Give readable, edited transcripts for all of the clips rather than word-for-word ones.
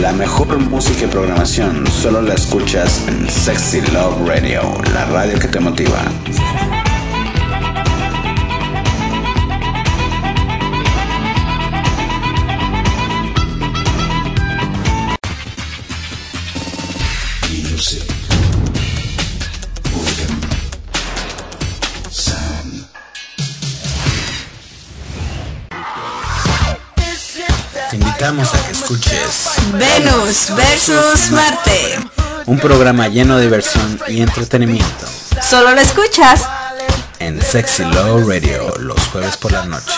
La mejor música y programación solo la escuchas en Sexy Love Radio, la radio que te motiva. Te invitamos a que escuches Venus versus Marte, un programa lleno de diversión y entretenimiento. Solo lo escuchas en Sexy Love Radio los jueves por la noche.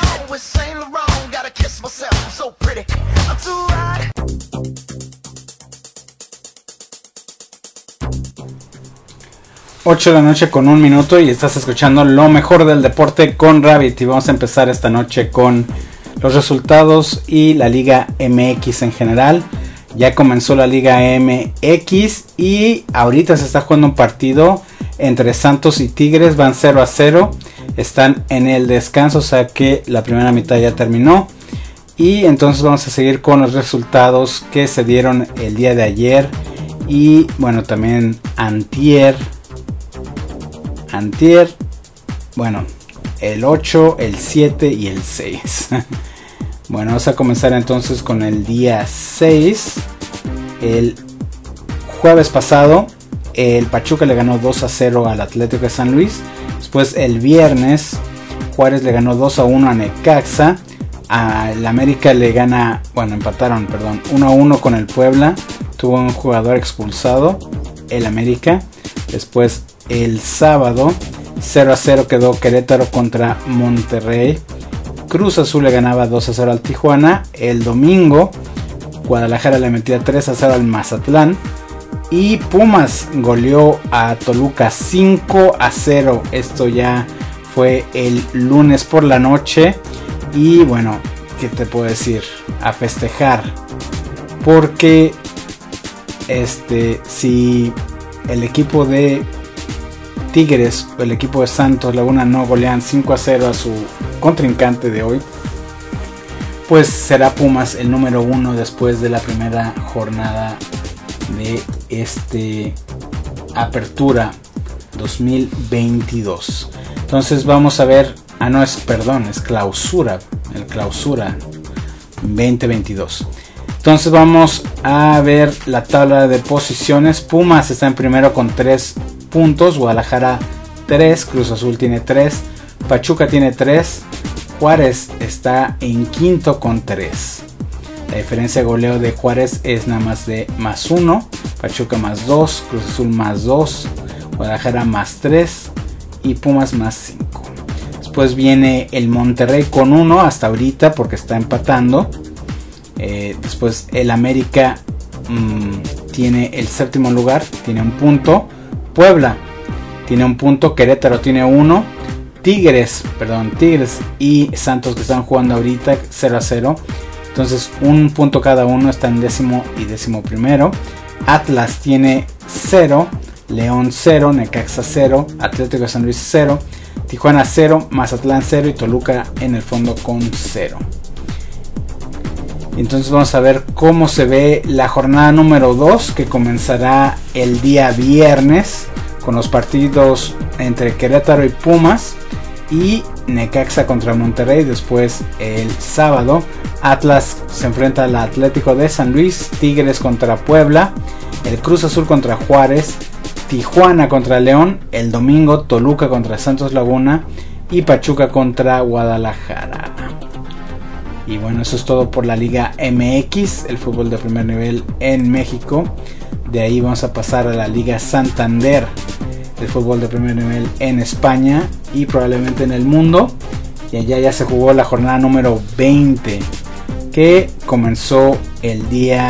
8 de la noche con 1 minuto y estás escuchando lo mejor del deporte con Rabbit. Y vamos a empezar esta noche con los resultados y la Liga MX en general. Ya comenzó la Liga MX y ahorita se está jugando un partido entre Santos y Tigres. Van 0-0, están en el descanso, o sea que la primera mitad ya terminó. Y entonces vamos a seguir con los resultados que se dieron el día de ayer y bueno, también antier, bueno, el 8, el 7 y el 6. Bueno, vamos a comenzar entonces con el día 6. El jueves pasado el Pachuca le ganó 2-0 al Atlético de San Luis. Después el viernes Juárez le ganó 2-1 a Necaxa. Al América le gana, bueno, empataron, 1-1 con el Puebla. Tuvo un jugador expulsado el América. Después el sábado 0-0 quedó Querétaro contra Monterrey. Cruz Azul le ganaba 2-0 al Tijuana. El domingo Guadalajara le metía 3-0 al Mazatlán. Y Pumas goleó a Toluca 5-0. Esto ya fue el lunes por la noche. Y bueno, ¿qué te puedo decir? A festejar. Porque si el equipo de Tigres o el equipo de Santos Laguna no golean 5-0 a su contrincante de hoy, pues será Pumas el número 1 después de la primera jornada de Apertura 2022. Entonces vamos a ver, es clausura, el clausura 2022. Entonces vamos a ver la tabla de posiciones. Pumas está en primero con 3 puntos, Guadalajara 3, Cruz Azul tiene 3, Pachuca tiene 3, Juárez está en quinto con 3. La diferencia de goleo de Juárez es nada más de +1, Pachuca +2, Cruz Azul +2, Guadalajara +3 y Pumas +5. Después viene el Monterrey con 1 hasta ahorita porque está empatando. Después el América tiene el séptimo lugar, tiene 1 punto. Puebla tiene 1 punto, Querétaro tiene 1, Tigres y Santos que están jugando ahorita 0-0. Entonces 1 punto cada uno, están décimo y 11º. Atlas tiene 0, León 0, Necaxa 0, Atlético de San Luis 0, Tijuana 0, Mazatlán 0 y Toluca en el fondo con 0. Entonces vamos a ver cómo se ve la jornada número 2 que comenzará el día viernes con los partidos entre Querétaro y Pumas y Necaxa contra Monterrey. Después el sábado Atlas se enfrenta al Atlético de San Luis, Tigres contra Puebla, el Cruz Azul contra Juárez, Tijuana contra León, el domingo Toluca contra Santos Laguna y Pachuca contra Guadalajara. Y bueno, eso es todo por la Liga MX, el fútbol de primer nivel en México. De ahí vamos a pasar a la Liga Santander, el fútbol de primer nivel en España y probablemente en el mundo. Y allá ya se jugó la jornada número 20, que comenzó el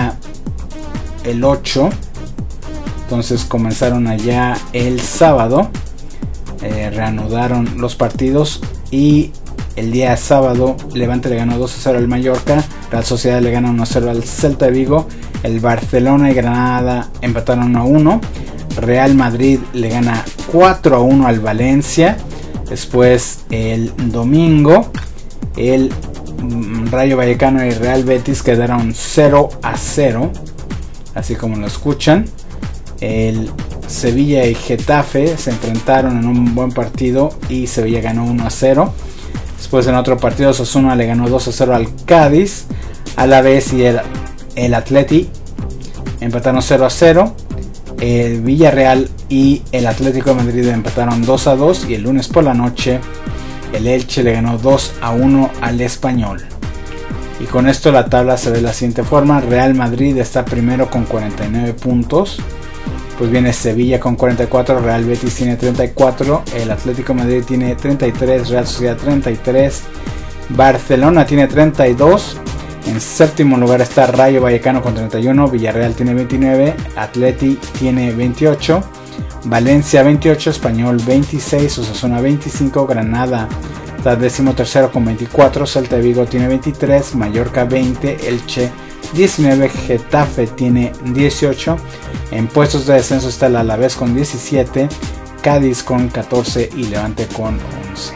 8. Entonces comenzaron allá el sábado, reanudaron los partidos y el día sábado Levante le ganó 2-0 al Mallorca, Real Sociedad le gana 1-0 al Celta de Vigo, el Barcelona y Granada empataron 1-1, Real Madrid le gana 4-1 al Valencia. Después el domingo el Rayo Vallecano y Real Betis quedaron 0-0. así como lo escuchan. El Sevilla y Getafe se enfrentaron en un buen partido y Sevilla ganó 1-0. Después en otro partido Osasuna le ganó 2-0 al Cádiz. Alavés y el Atleti empataron 0-0. El Villarreal y el Atlético de Madrid empataron 2-2. Y el lunes por la noche el Elche le ganó 2-1 al Español. Y con esto la tabla se ve de la siguiente forma. Real Madrid está primero con 49 puntos. Pues viene Sevilla con 44, Real Betis tiene 34, el Atlético de Madrid tiene 33, Real Sociedad 33, Barcelona tiene 32. En séptimo lugar está Rayo Vallecano con 31, Villarreal tiene 29, Atleti tiene 28, Valencia 28, Español 26, Osasuna 25, Granada está décimo tercero con 24, Celta de Vigo tiene 23, Mallorca 20, Elche 19, Getafe tiene 18. En puestos de descenso está el Alavés con 17, Cádiz con 14 y Levante con 11.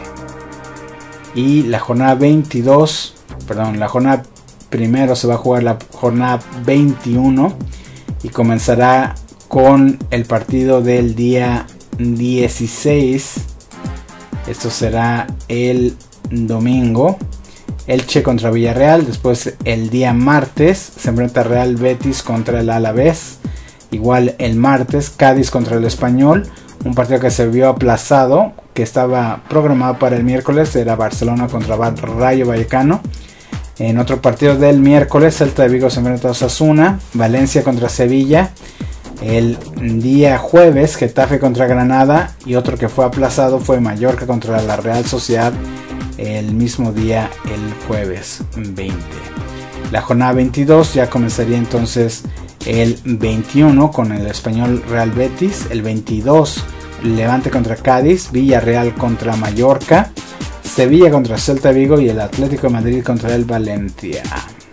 Y la jornada 22, la jornada primero se va a jugar la jornada 21 y comenzará con el partido del día 16. Esto será el domingo. Elche contra Villarreal. Después el día martes se enfrenta Real Betis contra el Alavés. Igual el martes Cádiz contra el Español. Un partido que se vio aplazado, que estaba programado para el miércoles. Era Barcelona contra Rayo Vallecano. En otro partido del miércoles Celta de Vigo se enfrenta a Osasuna. Valencia contra Sevilla. El día jueves Getafe contra Granada. Y otro que fue aplazado fue Mallorca contra la Real Sociedad. El mismo día, el jueves 20. La jornada 22 ya comenzaría entonces el 21 con el Español Real Betis. El 22 Levante contra Cádiz, Villarreal contra Mallorca, Sevilla contra Celta de Vigo y el Atlético de Madrid contra el Valencia.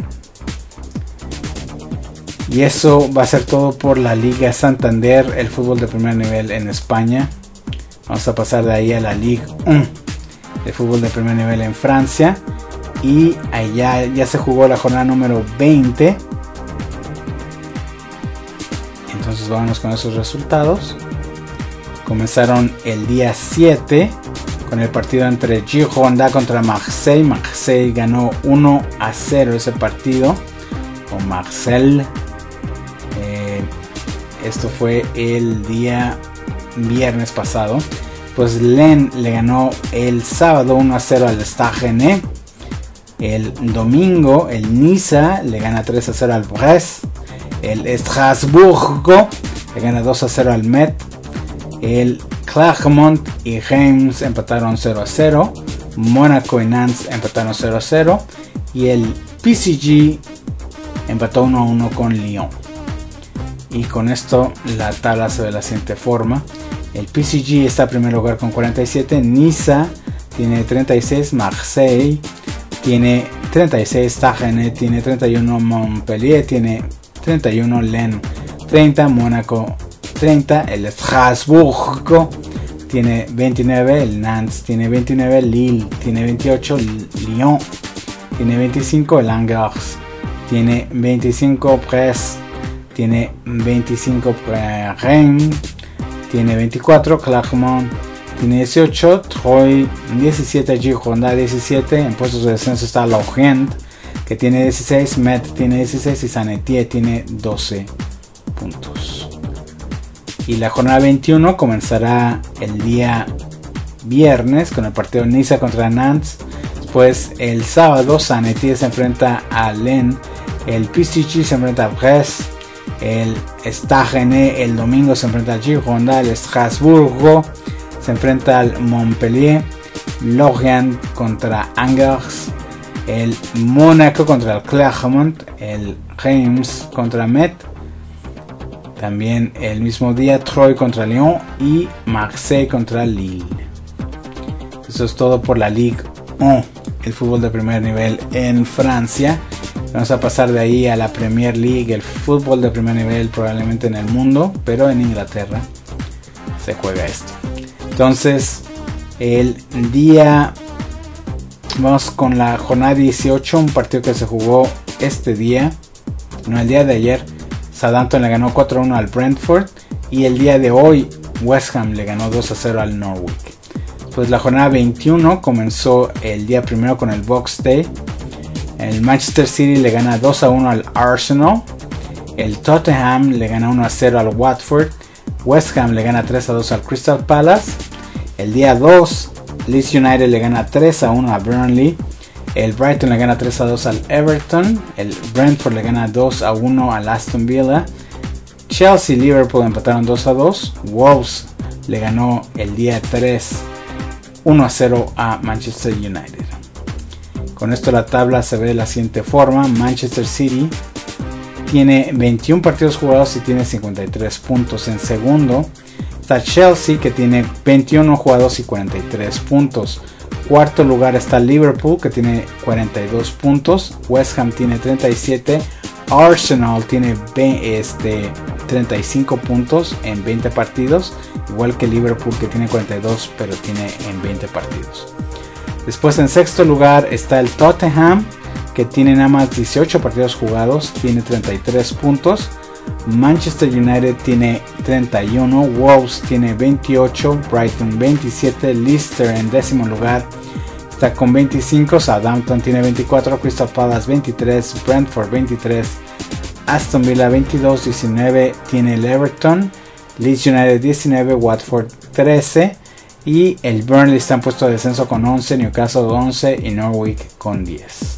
Y eso va a ser todo por la Liga Santander, el fútbol de primer nivel en España. Vamos a pasar de ahí a la Ligue 1. De fútbol de primer nivel en Francia, y allá ya se jugó la jornada número 20. Entonces vámonos con esos resultados. Comenzaron el día 7 con el partido entre Girona contra Marseille. Marseille ganó 1-0 ese partido, o Marseille. Esto fue el día viernes pasado. Pues Lens le ganó el sábado 1-0 al Stade Rennais. El domingo el Niza le gana 3-0 al Brest. El Estrasburgo le gana 2-0 al Metz. El Clermont y Reims empataron 0-0. Mónaco y Nantes empataron 0-0. Y el PSG empató 1-1 con Lyon. Y con esto la tabla se ve de la siguiente forma. El PSG está en primer lugar con 47, Niza tiene 36, Marseille tiene 36, Stade tiene 31, Montpellier tiene 31, Lens 30, Mónaco 30, el Estrasburgo tiene 29, el Nantes tiene 29, Lille tiene 28, Lyon tiene 25, el Angers tiene 25, Brest tiene 25, Reims tiene 24, Clermont tiene 18, Troyes 17, Girona 17, en puestos de descenso está Lorient que tiene 16, Metz tiene 16 y Saint-Étienne tiene 12 puntos. Y la jornada 21 comenzará el día viernes con el partido Niza contra Nantes. Después el sábado Saint-Étienne se enfrenta a Lens, el PSG se enfrenta a Brest, el Stade Rennais el domingo se enfrenta al Girona, el Estrasburgo se enfrenta al Montpellier, Lorient contra Angers, el Mónaco contra el Clermont, el Reims contra Metz, también el mismo día Troyes contra Lyon y Marseille contra Lille. Eso es todo por la Ligue 1, el fútbol de primer nivel en Francia. Vamos a pasar de ahí a la Premier League, el fútbol de primer nivel probablemente en el mundo, pero en Inglaterra se juega esto. Entonces, vamos con la jornada 18, un partido que se jugó el día de ayer. Southampton le ganó 4-1 al Brentford. Y el día de hoy West Ham le ganó 2-0 al Norwich. Pues la jornada 21 comenzó el día primero con el Box Day. El Manchester City le gana 2-1 al Arsenal. El Tottenham le gana 1-0 al Watford. West Ham le gana 3-2 al Crystal Palace. El día 2 Leeds United le gana 3-1 a Burnley. El Brighton le gana 3-2 al Everton. El Brentford le gana 2-1 al Aston Villa. Chelsea y Liverpool empataron 2-2. Wolves le ganó el día 3 1-0 a Manchester United. Con esto la tabla se ve de la siguiente forma. Manchester City tiene 21 partidos jugados y tiene 53 puntos. En segundo está Chelsea, que tiene 21 jugados y 43 puntos. Cuarto lugar está Liverpool, que tiene 42 puntos. West Ham tiene 37. Arsenal tiene 35 puntos en 20 partidos, igual que Liverpool, que tiene 42 pero tiene en 20 partidos. Después en sexto lugar está el Tottenham, que tiene nada más 18 partidos jugados, tiene 33 puntos. Manchester United tiene 31, Wolves tiene 28, Brighton 27, Leicester en décimo lugar está con 25, Southampton tiene 24, Crystal Palace 23, Brentford 23, Aston Villa 22, 19 tiene el Everton, Leeds United 19, Watford 13 y el Burnley está en puesto de descenso con 11, Newcastle 11 y Norwich con 10.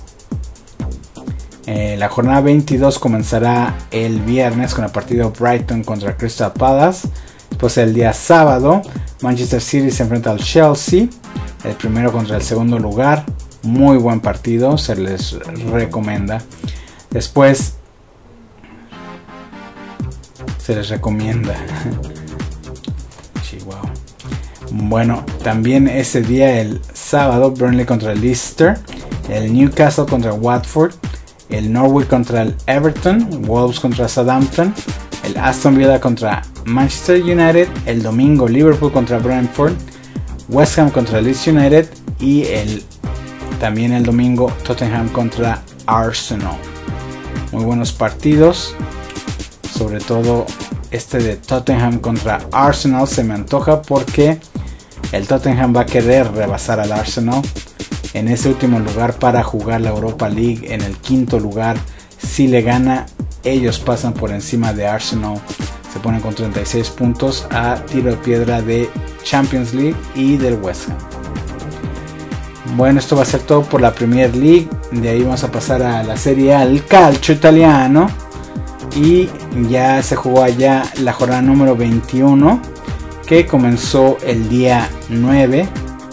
La jornada 22 comenzará el viernes con el partido Brighton contra Crystal Palace. Después el día sábado Manchester City se enfrenta al Chelsea, el primero contra el segundo lugar. Muy buen partido, se les recomienda. Después se les recomienda. Chihuahua. Bueno, también ese día el sábado Burnley contra el Leicester, el Newcastle contra Watford, el Norwich contra el Everton, Wolves contra Southampton, el Aston Villa contra Manchester United, el domingo Liverpool contra Brentford, West Ham contra Leeds United y también el domingo Tottenham contra Arsenal. Muy buenos partidos, sobre todo este de Tottenham contra Arsenal se me antoja porque el Tottenham va a querer rebasar al Arsenal en ese último lugar para jugar la Europa League. En el quinto lugar, si le gana, ellos pasan por encima de Arsenal, se ponen con 36 puntos a tiro de piedra de Champions League y del West Ham. Bueno, esto va a ser todo por la Premier League. De ahí vamos a pasar a la Serie A, el calcio italiano, y ya se jugó allá la jornada número 21 que comenzó el día 9,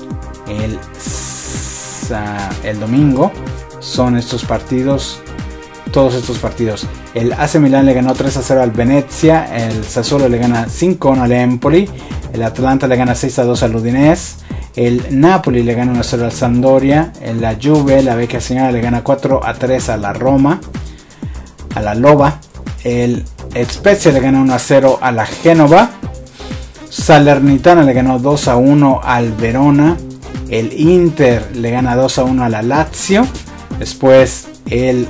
el domingo. Son estos partidos, todos estos partidos. El AC Milan le ganó 3-0 al Venezia, el Sassuolo le gana 5-1 al Empoli, el Atalanta le gana 6-2 al Udinese, el Napoli le gana 1-0 al Sampdoria, la Juve, la vecchia señora, le gana 4-3 a la Roma, a la Loba, el Spezia le gana 1-0 a la Génova, Salernitana le ganó 2-1 al Verona, el Inter le gana 2-1 a la Lazio. Después el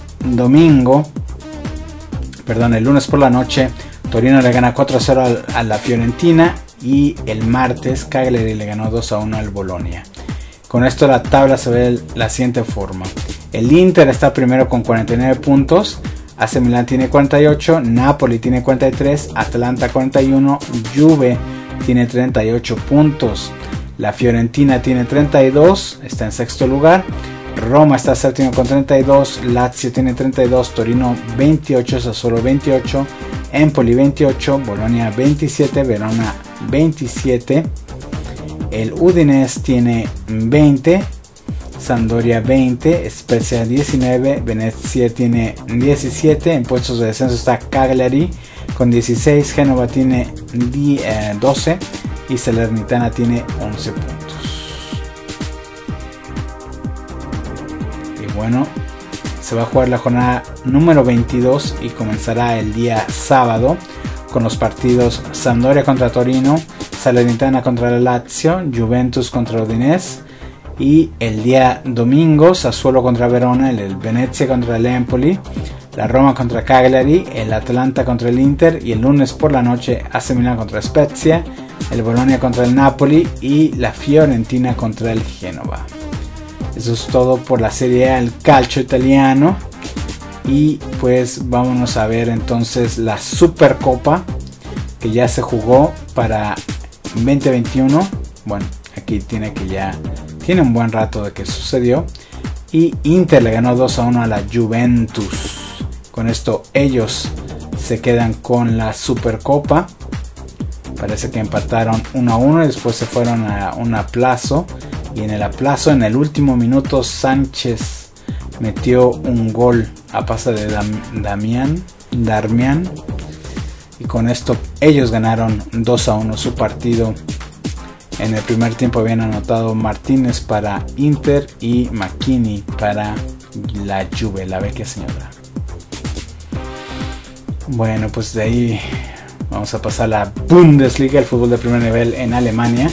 lunes por la noche, Torino le gana 4-0 a la Fiorentina y el martes Cagliari le ganó 2-1 al Bolonia. Con esto la tabla se ve de la siguiente forma. El Inter está primero con 49 puntos, AC Milan tiene 48, Napoli tiene 43, Atalanta 41, Juve tiene 38 puntos, la Fiorentina tiene 32, está en sexto lugar, Roma está séptimo con 32, Lazio tiene 32, Torino 28, Sassuolo 28, Empoli 28, Bolonia 27, Verona 27, el Udinese tiene 20, Sampdoria 20, Spezia 19, Venezia tiene 17, en puestos de descenso está Cagliari con 16, Génova tiene 12 y Salernitana tiene 11 puntos. Y bueno, se va a jugar la jornada número 22 y comenzará el día sábado con los partidos Sampdoria contra Torino, Salernitana contra la Lazio, Juventus contra Udinese. Y el día domingo, Sassuolo contra Verona, el Venezia contra el Empoli, la Roma contra Cagliari, el Atalanta contra el Inter y el lunes por la noche AC Milan contra Spezia, el Bologna contra el Napoli y la Fiorentina contra el Génova. Eso es todo por la Serie A, el calcio italiano. Y pues vámonos a ver entonces la Supercopa, que ya se jugó para 2021. Bueno, aquí tiene un buen rato de que sucedió. Y Inter le ganó 2-1 a la Juventus. Con esto ellos se quedan con la Supercopa. Parece que empataron 1-1 y después se fueron a un aplazo. Y en el aplazo, en el último minuto, Sánchez metió un gol a pase de Darmian. Y con esto ellos ganaron 2-1 su partido. En el primer tiempo habían anotado Martínez para Inter y McKinney para la Juve, la vecchia señora. Bueno, pues de ahí vamos a pasar a la Bundesliga, el fútbol de primer nivel en Alemania.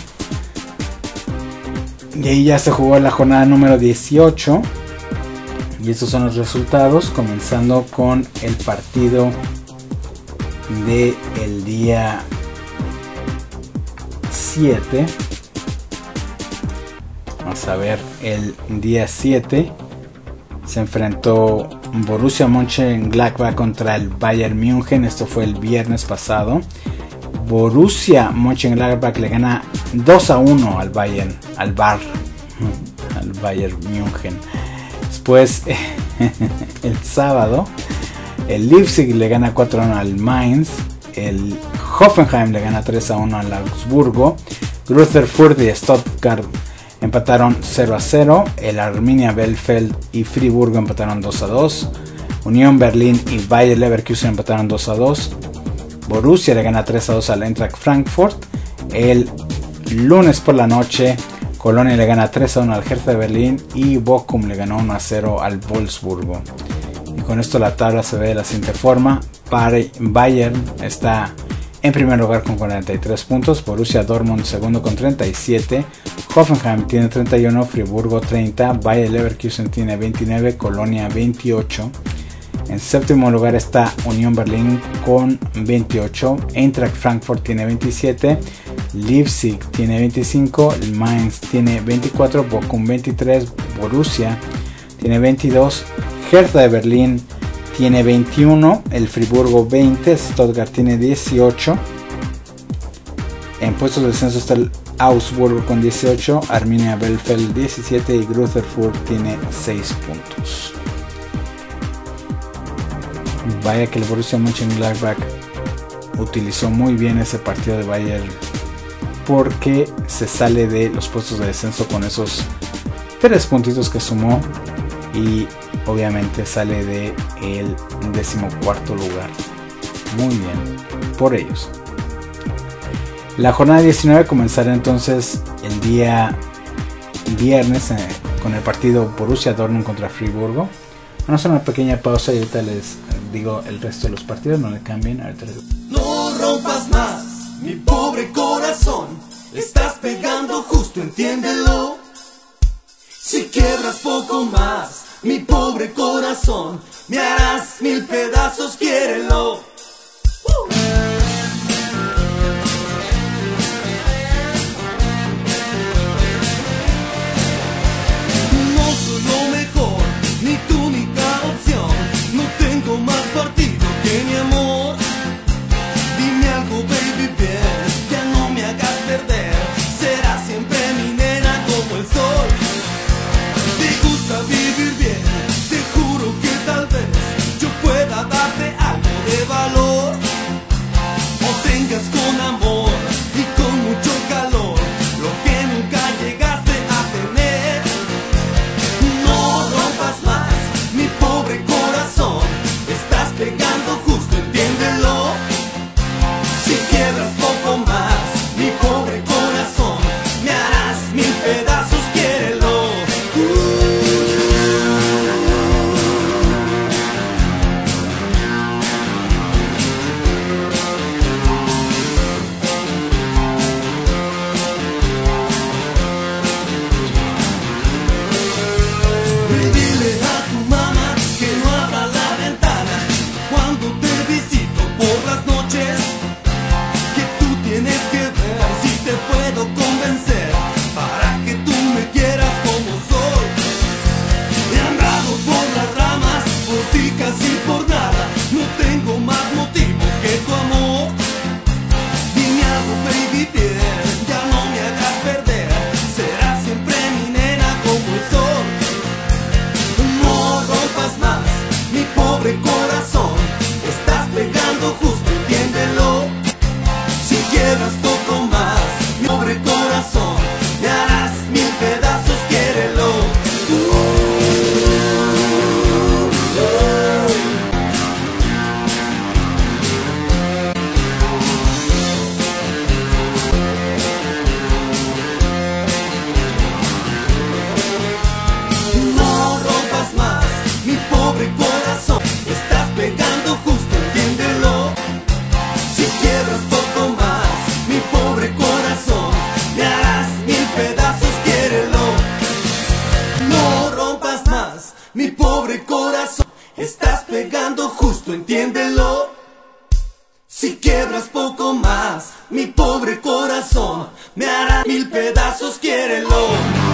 Y ahí ya se jugó la jornada número 18. Y estos son los resultados, comenzando con el partido del día 7. Vamos a ver, el día 7 se enfrentó Borussia Mönchengladbach contra el Bayern München. Esto fue el viernes pasado. Borussia Mönchengladbach le gana 2-1 al Bayern München. Después el sábado el Leipzig le gana 4-1 al Mainz. El Hoffenheim le gana 3-1 al Augsburgo. Greuther Fürth y Stuttgart empataron 0-0. El Arminia Bielefeld y Friburgo empataron 2-2. Unión Berlín y Bayer Leverkusen empataron 2-2. Borussia le gana 3-2 al Eintracht Frankfurt. El lunes por la noche Colonia le gana 3-1 al Hertha de Berlín y Bochum le ganó 1-0 al Wolfsburgo. Y con esto la tabla se ve de la siguiente forma. Bayern está en primer lugar con 43 puntos, Borussia Dortmund segundo con 37, Hoffenheim tiene 31, Friburgo 30, Bayer Leverkusen tiene 29, Colonia 28. En séptimo lugar está Unión Berlín con 28, Eintracht Frankfurt tiene 27, Leipzig tiene 25, Mainz tiene 24, Bochum 23, Borussia tiene 22, Hertha de Berlín tiene 21, el Friburgo 20, Stuttgart tiene 18. En puestos de descenso está el Augsburgo con 18, Arminia Bielefeld 17 y Greuther Fürth tiene 6 puntos. Vaya que el Borussia Mönchengladbach utilizó muy bien ese partido de Bayern, porque se sale de los puestos de descenso con esos 3 puntitos que sumó y obviamente sale de el 14º lugar. Muy bien por ellos. La jornada 19 comenzará entonces el día viernes con el partido Borussia Dortmund contra Friburgo. Vamos a hacer una pequeña pausa y ahorita les digo el resto de los partidos, no le cambien. No rompas más, mi pobre corazón, le estás pegando justo, entiéndelo. Si quiebras poco más, mi pobre corazón, me harás 1000 pedazos, quiérelo. No soy lo mejor, ni tu única opción, no tengo más partido que mi amor. Dime algo, baby, bien, ya no me hagas perder, serás siempre mi nena como el sol. Te gusta vivir bien, te juro que tal vez yo pueda darte algo de valor. pobre corazón. Estás pegando justo, entiéndelo. Si quiebras poco más, mi pobre corazón me hará 1000 pedazos, quiérelo.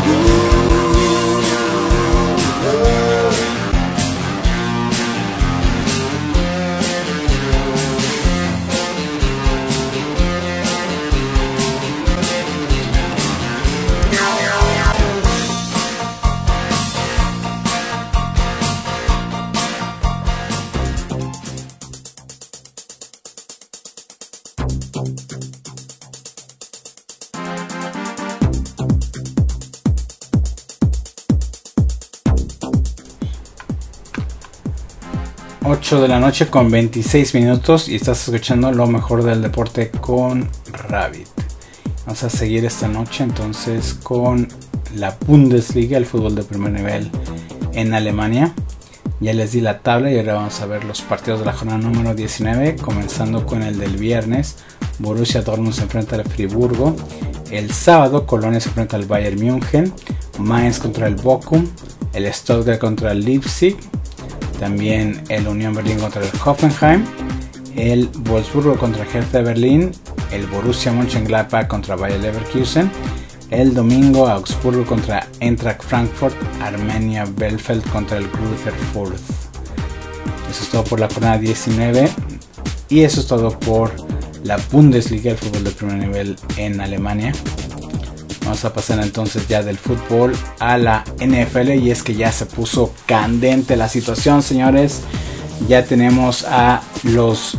8 de la noche con 26 minutos y estás escuchando lo mejor del deporte con Rabbit. Vamos a seguir esta noche entonces con la Bundesliga, el fútbol de primer nivel en Alemania. Ya les di la tabla y ahora vamos a ver los partidos de la jornada número 19, comenzando con el del viernes. Borussia Dortmund se enfrenta al Friburgo. El sábado Colonia se enfrenta al Bayern München. Mainz contra el Bochum. El Stuttgart contra el Leipzig. También el Unión Berlín contra el Hoffenheim. El Wolfsburgo contra el Hertha Berlín. El Borussia Mönchengladbach contra Bayer Leverkusen. El domingo Augsburgo contra Eintracht Frankfurt. Arminia Bielefeld contra el Greuther Fürth. Eso es todo por la jornada 19. Y eso es todo por la Bundesliga, el fútbol de primer nivel en Alemania. Vamos a pasar entonces ya del fútbol a la NFL, y es que ya se puso candente la situación, señores. Ya tenemos a los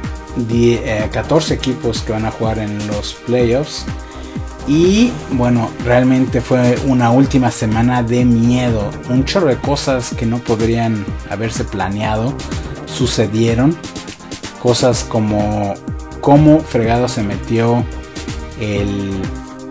14 equipos que van a jugar en los playoffs. Y bueno, realmente fue una última semana de miedo. Un chorro de cosas que no podrían haberse planeado sucedieron. Cosas como cómo fregado se metió el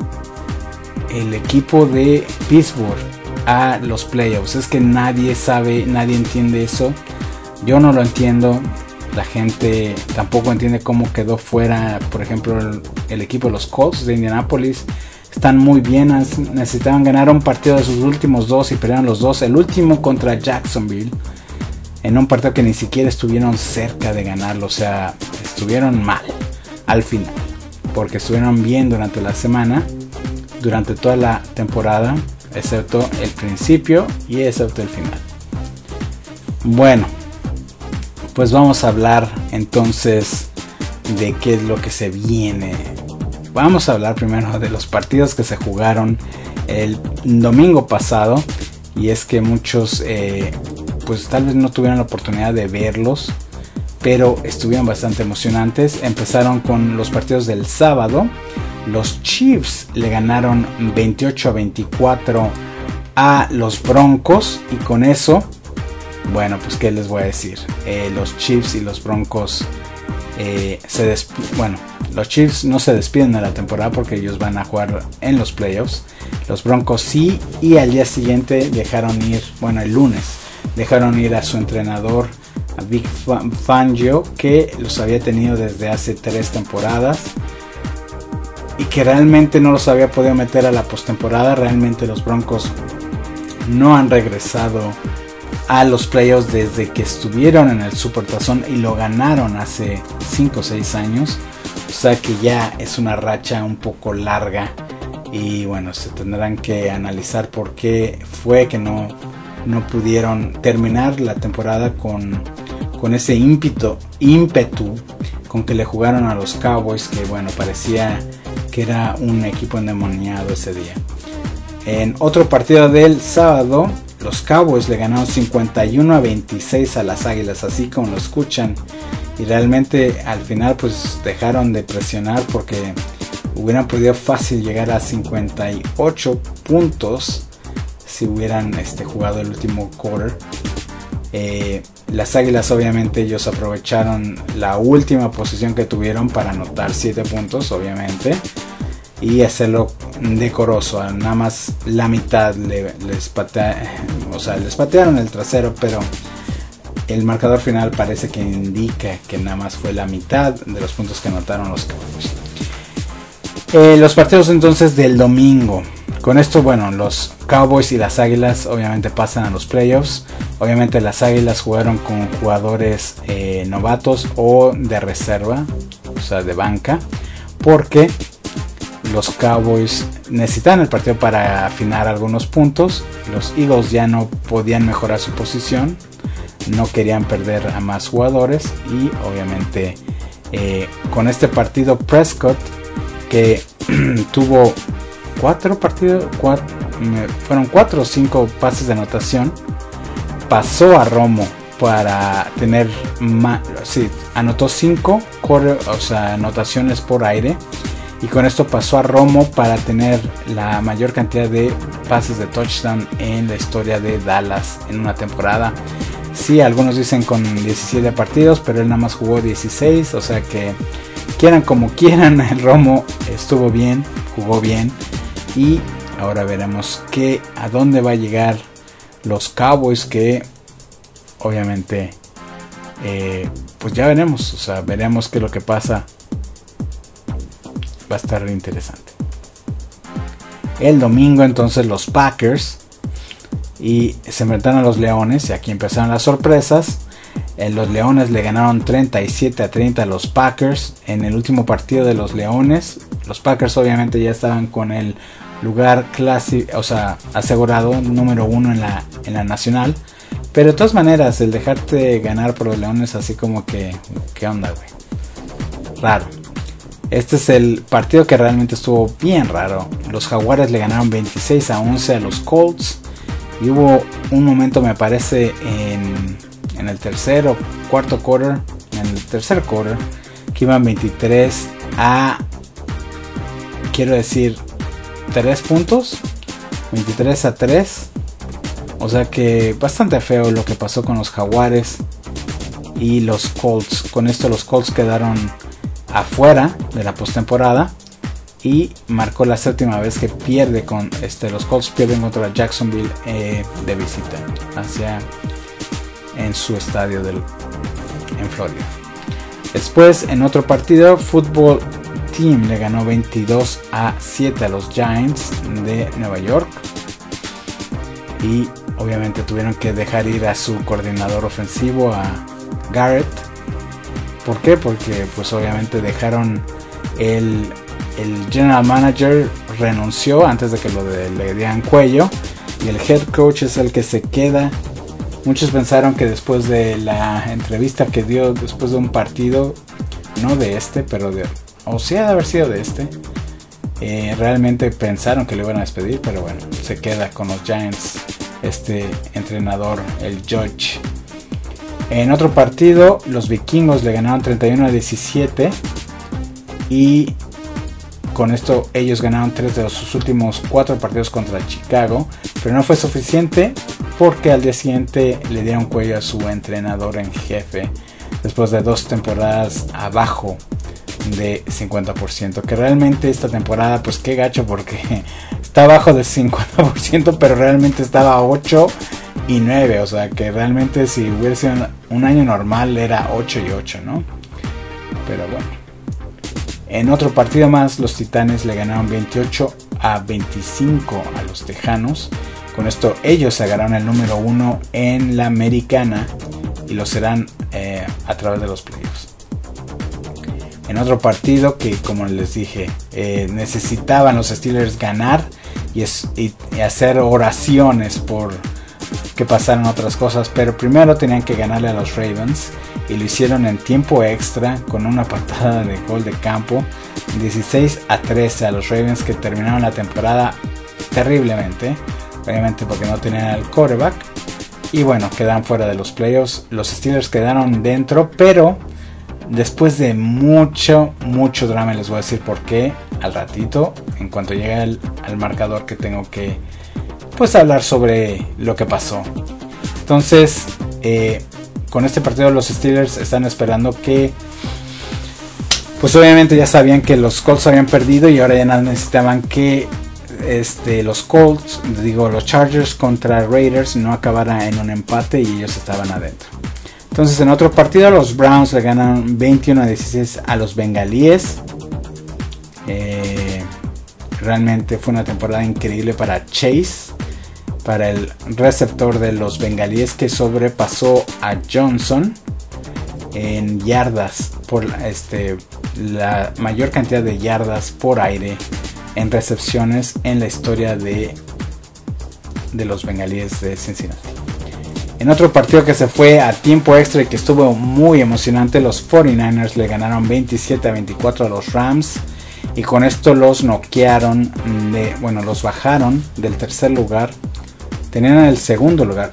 equipo de Pittsburgh a los playoffs. Es que nadie sabe, nadie entiende eso. Yo no lo entiendo. La gente tampoco entiende cómo quedó fuera, por ejemplo, el equipo de los Colts de Indianapolis. Están muy bien, necesitaban ganar un partido de sus últimos dos y perdieron los dos. El último contra Jacksonville, en un partido que ni siquiera estuvieron cerca de ganarlo. O sea, estuvieron mal al final, porque estuvieron bien durante la semana, durante toda la temporada, excepto el principio y excepto el final. Bueno, pues vamos a hablar entonces de qué es lo que se viene. Vamos a hablar primero de los partidos que se jugaron el domingo pasado, y es que muchos pues tal vez no tuvieron la oportunidad de verlos, pero estuvieron bastante emocionantes. Empezaron con los partidos del sábado. Los Chiefs le ganaron 28-24 a los Broncos, y con eso, bueno, pues qué les voy a decir. Los Chiefs y los Broncos los Chiefs no se despiden de la temporada porque ellos van a jugar en los playoffs. Los Broncos sí, y al día siguiente dejaron ir, bueno, el lunes dejaron ir a su entrenador, a Vic Fangio, que los había tenido desde hace 3 temporadas y que realmente no los había podido meter a la postemporada. Realmente los Broncos no han regresado a los playoffs desde que estuvieron en el Supertazón y lo ganaron hace 5 o 6 años. O sea que ya es una racha un poco larga, y bueno, se tendrán que analizar por qué fue que no pudieron terminar la temporada con ese ímpetu con que le jugaron a los Cowboys, que bueno, parecía que era un equipo endemoniado ese día. En otro partido del sábado, los Cowboys le ganaron 51-26 a las Águilas, así como lo escuchan, y realmente al final pues dejaron de presionar, porque hubieran podido fácil llegar a 58 puntos si hubieran jugado el último quarter. Las Águilas, obviamente, ellos aprovecharon la última posición que tuvieron para anotar 7 puntos, obviamente, y hacerlo decoroso. Nada más la mitad les patearon el trasero, pero el marcador final parece que indica que nada más fue la mitad de los puntos que anotaron los Cowboys. Los partidos entonces del domingo. Con esto, bueno, los Cowboys y las Águilas obviamente pasan a los playoffs. Obviamente las Águilas jugaron con jugadores novatos o de reserva, o sea, de banca, porque los Cowboys necesitaban el partido para afinar algunos puntos. Los Eagles ya no podían mejorar su posición, no querían perder a más jugadores y obviamente con este partido Prescott, que tuvo 4 o 5 pases de anotación, pasó a Romo para tener anotó 5 anotaciones por aire, y con esto pasó a Romo para tener la mayor cantidad de pases de touchdown en la historia de Dallas en una temporada. Sí, algunos dicen con 17 partidos, pero él nada más jugó 16, o sea que quieran como quieran, el Romo estuvo bien, jugó bien, y ahora veremos a dónde va a llegar los Cowboys, que obviamente pues ya veremos, o sea, veremos qué es lo que pasa. Va a estar interesante. El domingo entonces los Packers y se enfrentaron a los Leones, y aquí empezaron las sorpresas. Los Leones le ganaron 37-30 a los Packers en el último partido de los Leones. Los Packers obviamente ya estaban con el lugar asegurado, número 1 en la nacional. Pero de todas maneras, el dejarte ganar por los Leones, así como que, ¿qué onda, güey? Raro. Este es el partido que realmente estuvo bien raro. Los Jaguares le ganaron 26-11 a los Colts. Y hubo un momento, me parece, en el tercer o cuarto quarter, en el tercer quarter, que iban 23 a, quiero decir, 3 puntos, 23-3. O sea que bastante feo lo que pasó con los Jaguares y los Colts. Con esto los Colts quedaron afuera de la postemporada, y marcó la 7ª vez que pierde los Colts pierden contra Jacksonville de visita en su estadio en Florida. Después, en otro partido, Football Team le ganó 22-7 a los Giants de Nueva York, y obviamente tuvieron que dejar ir a su coordinador ofensivo, a Garrett. ¿Por qué? Porque pues obviamente dejaron el general manager renunció antes de que le dieran cuello, y el head coach es el que se queda. Muchos pensaron que después de la entrevista que dio después de un partido, no de este, pero sí ha de haber sido de realmente pensaron que le iban a despedir, pero bueno, se queda con los Giants este entrenador, el Judge. En otro partido, los Vikingos le ganaron 31-17, y con esto ellos ganaron 3 de sus últimos 4 partidos contra Chicago, pero no fue suficiente porque al día siguiente le dieron cuello a su entrenador en jefe después de 2 temporadas abajo de 50%, que realmente esta temporada pues qué gacho, porque está abajo del 50%, pero realmente estaba 8-9, o sea que realmente si hubiera sido un año normal era 8-8, ¿no? Pero bueno. En otro partido más, los Titanes le ganaron 28-25 a los Tejanos. Con esto ellos se agarraron el número 1 en la americana y lo serán a través de los playoffs. En otro partido que, como les dije, necesitaban los Steelers ganar y hacer oraciones por que pasaran otras cosas, pero primero tenían que ganarle a los Ravens, y lo hicieron en tiempo extra con una patada de gol de campo, 16-13 a los Ravens, que terminaron la temporada terriblemente, obviamente porque no tenían el quarterback, y bueno, quedaron fuera de los playoffs. Los Steelers quedaron dentro, pero después de mucho drama, les voy a decir por qué al ratito, en cuanto llegue al marcador, que tengo que pues hablar sobre lo que pasó. Entonces, con este partido los Steelers están esperando que, pues obviamente ya sabían que los Colts habían perdido, y ahora ya necesitaban que los Chargers contra Raiders no acabara en un empate, y ellos estaban adentro. Entonces, en otro partido, los Browns le ganan 21-16 a los Bengalíes. realmente fue una temporada increíble para Chase, para el receptor de los bengalíes, que sobrepasó a Johnson en yardas, por la mayor cantidad de yardas por aire en recepciones en la historia de los bengalíes de Cincinnati. En otro partido que se fue a tiempo extra y que estuvo muy emocionante, los 49ers le ganaron 27-24 a los Rams, y con esto los noquearon, los bajaron del tercer lugar. Tenían el segundo lugar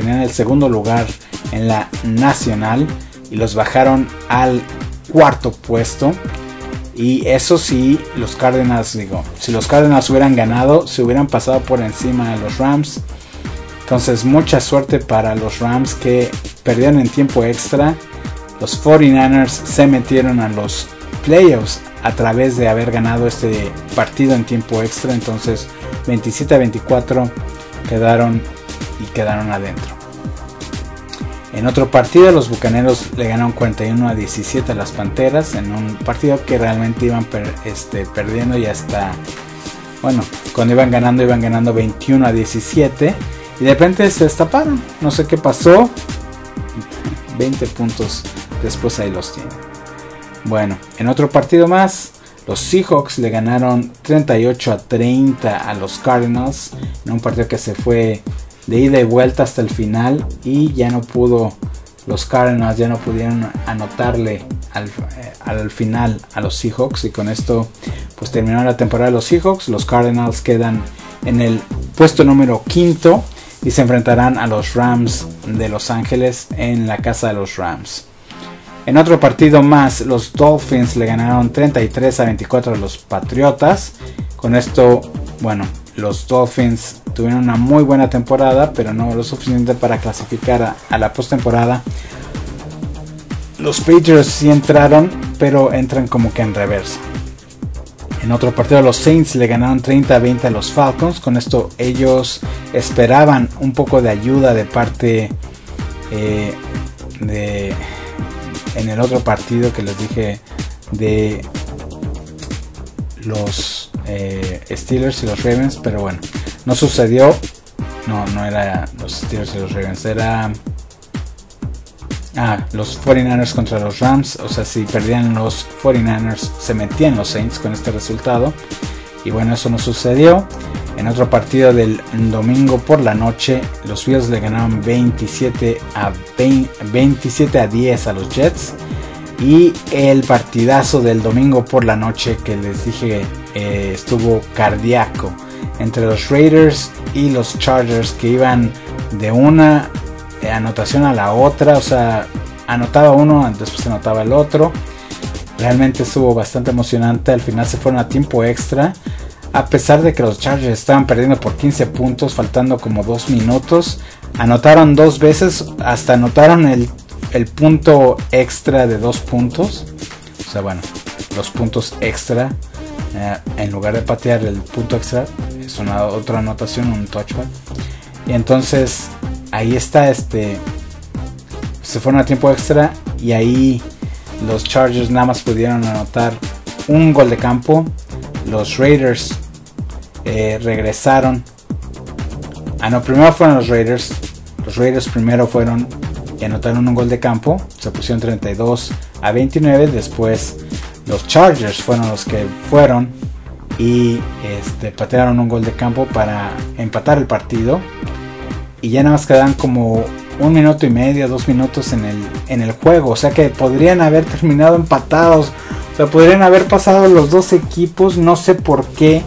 en la nacional y los bajaron al cuarto puesto. Y eso sí, los Cardinals, si los Cardinals hubieran ganado, se hubieran pasado por encima de los Rams. Entonces, mucha suerte para los Rams, que perdieron en tiempo extra. Los 49ers se metieron a los playoffs a través de haber ganado este partido en tiempo extra. Entonces, 27-24 quedaron adentro. En otro partido, los Bucaneros le ganaron 41-17 a las Panteras, en un partido que realmente iban perdiendo, y hasta, cuando iban ganando 21-17, y de repente se destaparon, no sé qué pasó, 20 puntos después ahí los tienen. Bueno, en otro partido más, los Seahawks le ganaron 38-30 a los Cardinals, en un partido que se fue de ida y vuelta hasta el final, y los Cardinals ya no pudieron anotarle al final a los Seahawks, y con esto pues terminó la temporada de los Seahawks. Los Cardinals quedan en el puesto número 5 y se enfrentarán a los Rams de Los Ángeles en la casa de los Rams. En otro partido más, los Dolphins le ganaron 33-24 a los Patriotas. Con esto, los Dolphins tuvieron una muy buena temporada, pero no lo suficiente para clasificar a la postemporada. Los Patriots sí entraron, pero entran como que en reversa. En otro partido, los Saints le ganaron 30-20 a los Falcons. Con esto ellos esperaban un poco de ayuda de parte en el otro partido que les dije, de los Steelers y los Ravens, pero no sucedió. No era los Steelers y los Ravens, era los 49ers contra los Rams. O sea, si perdían los 49ers, se metían los Saints con este resultado, y eso no sucedió. En otro partido del domingo por la noche, los Bills le ganaron 27-10 a los Jets. Y el partidazo del domingo por la noche que les dije estuvo cardíaco, entre los Raiders y los Chargers, que iban de una anotación a la otra. O sea, anotaba uno, después anotaba el otro. Realmente estuvo bastante emocionante. Al final se fueron a tiempo extra, a pesar de que los Chargers estaban perdiendo por 15 puntos, faltando como 2 minutos. Anotaron 2 veces, hasta anotaron el punto extra de 2 puntos. O sea, los puntos extra, en lugar de patear el punto extra, es otra anotación, un touchback. Y entonces ahí está, se fueron a tiempo extra, y ahí los Chargers nada más pudieron anotar un gol de campo. Los Raiders regresaron. Primero fueron los Raiders. Los Raiders primero fueron y anotaron un gol de campo. Se pusieron 32-29. Después los Chargers fueron los que fueron y patearon un gol de campo para empatar el partido. Y ya nada más quedan como 1 minuto y medio, 2 minutos en el juego. O sea que podrían haber terminado empatados. O sea, podrían haber pasado los dos equipos. No sé por qué.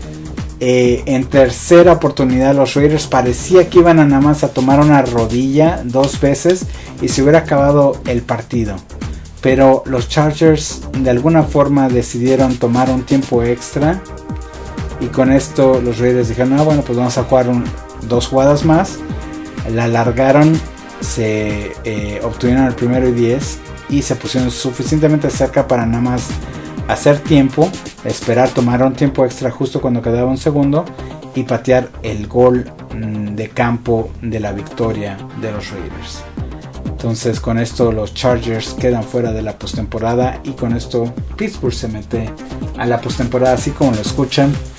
En tercera oportunidad los Raiders parecía que iban a nada más a tomar una rodilla 2 veces y se hubiera acabado el partido. Pero los Chargers de alguna forma decidieron tomar un tiempo extra. Y con esto los Raiders dijeron, pues vamos a jugar 2 jugadas más. La alargaron, se obtuvieron el 1º y 10 y se pusieron suficientemente cerca para nada más hacer tiempo, esperar, tomar un tiempo extra justo cuando quedaba 1 segundo y patear el gol de campo de la victoria de los Raiders. Entonces con esto los Chargers quedan fuera de la postemporada y con esto Pittsburgh se mete a la postemporada, así como lo escuchan.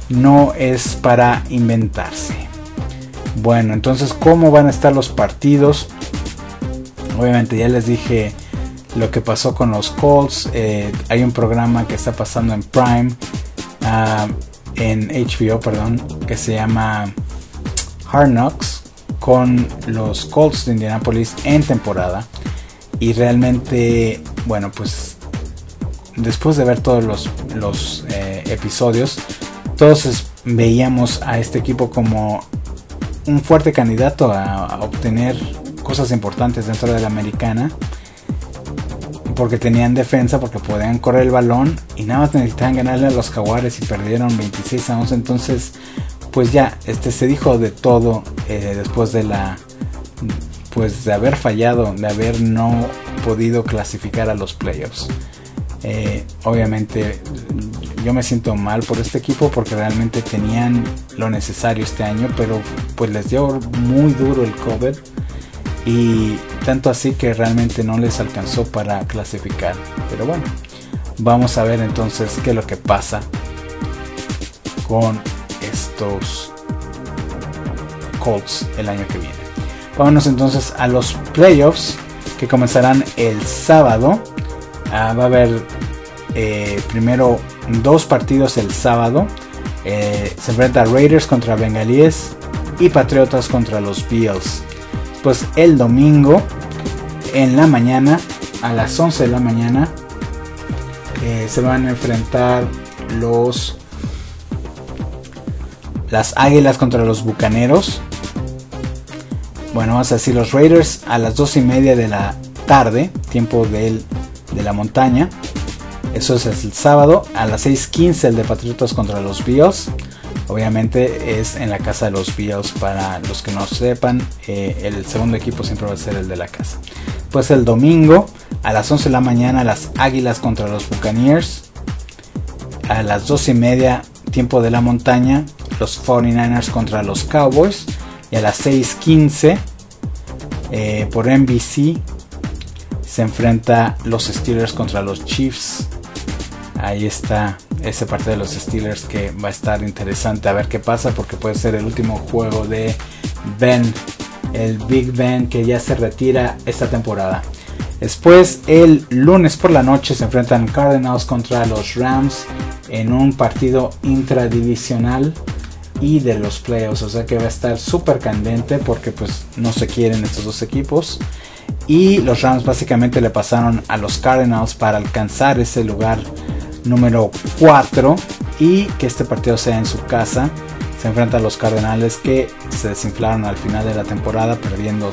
no es para inventarse. Bueno, entonces, ¿cómo van a estar los partidos? Obviamente ya les dije lo que pasó con los Colts. Hay un programa que está pasando en Prime, en HBO, perdón, que se llama Hard Knocks, con los Colts de Indianapolis en temporada. Y realmente, bueno, pues después de ver todos los episodios, todos veíamos a este equipo como un fuerte candidato a obtener cosas importantes dentro de la americana, porque tenían defensa, porque podían correr el balón y nada más necesitaban ganarle a los Jaguares y perdieron 26-11. Entonces pues ya se dijo de todo después de de haber fallado, de haber no podido clasificar a los playoffs. Obviamente yo me siento mal por este equipo porque realmente tenían lo necesario este año, pero pues les dio muy duro el COVID, y tanto así que realmente no les alcanzó para clasificar. Pero bueno, vamos a ver entonces qué es lo que pasa con estos Colts el año que viene. Vámonos entonces a los playoffs, que comenzarán el sábado. Va a haber primero 2 partidos el sábado. Se enfrenta Raiders contra Bengalíes y Patriotas contra los Bills. Pues el domingo en la mañana, a las 11 de la mañana, se van a enfrentar las Águilas contra los Bucaneros. Bueno, vamos a decir los Raiders a las 2:30 de la tarde, tiempo de la montaña. Eso es el sábado. A las 6:15 el de Patriotas contra los Bills. Obviamente es en la casa de los Bills. Para los que no sepan, el segundo equipo siempre va a ser el de la casa. Pues el domingo a las 11 de la mañana las Águilas contra los Buccaneers. A las 2:30 tiempo de la montaña los 49ers contra los Cowboys. Y a las 6:15 por NBC se enfrenta los Steelers contra los Chiefs. Ahí está ese partido de los Steelers, que va a estar interesante a ver qué pasa, porque puede ser el último juego de Ben, el Big Ben, que ya se retira esta temporada. Después el lunes por la noche se enfrentan Cardinals contra los Rams en un partido intradivisional y de los playoffs, o sea que va a estar súper candente porque pues no se quieren estos dos equipos. Y los Rams básicamente le pasaron a los Cardinals para alcanzar ese lugar número 4 y que este partido sea en su casa. Se enfrenta a los Cardenales, que se desinflaron al final de la temporada perdiendo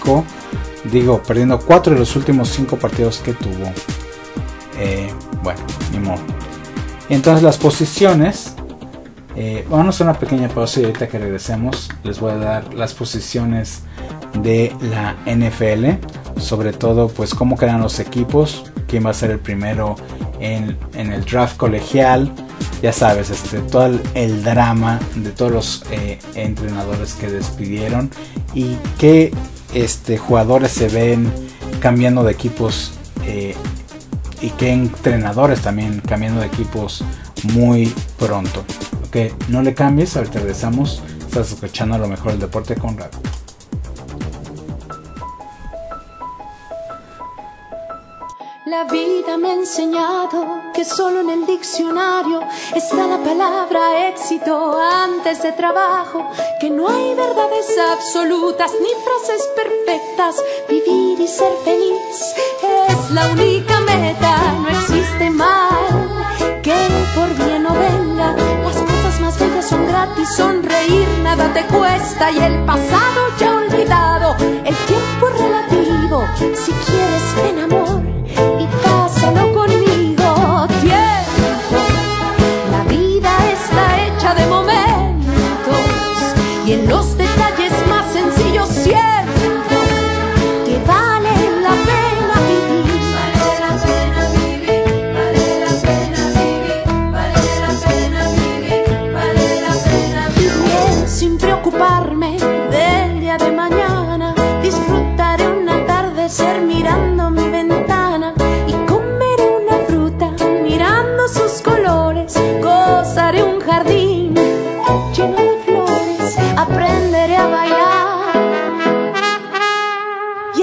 4 de los últimos 5 partidos que tuvo. Bueno, ni modo. Entonces las posiciones, vamos a una pequeña pausa y ahorita que regresemos les voy a dar las posiciones de la NFL, sobre todo pues cómo quedan los equipos, quién va a ser el primero en el draft colegial, ya sabes, todo el drama de todos los entrenadores que despidieron y qué jugadores se ven cambiando de equipos y qué entrenadores también cambiando de equipos muy pronto. Ok, no le cambies, ahorita regresamos. Estás escuchando lo mejor del deporte con Raúl. La vida me ha enseñado que solo en el diccionario está la palabra éxito antes de trabajo, que no hay verdades absolutas ni frases perfectas, vivir y ser feliz es la única meta, no existe mal que por bien no venga, las cosas más bellas son gratis, sonreír nada te cuesta y el pasado ya olvidado, el tiempo es relativo, si quieres ven amor y pásalo conmigo, tiempo. La vida está hecha de momentos y en los detalles más sencillos siento que vale la pena vivir. Vale la pena vivir, vale la pena vivir, vale la pena vivir, vale la pena vivir. Sin preocuparme del día de mañana, disfrutaré un atardecer mirando mi ventana.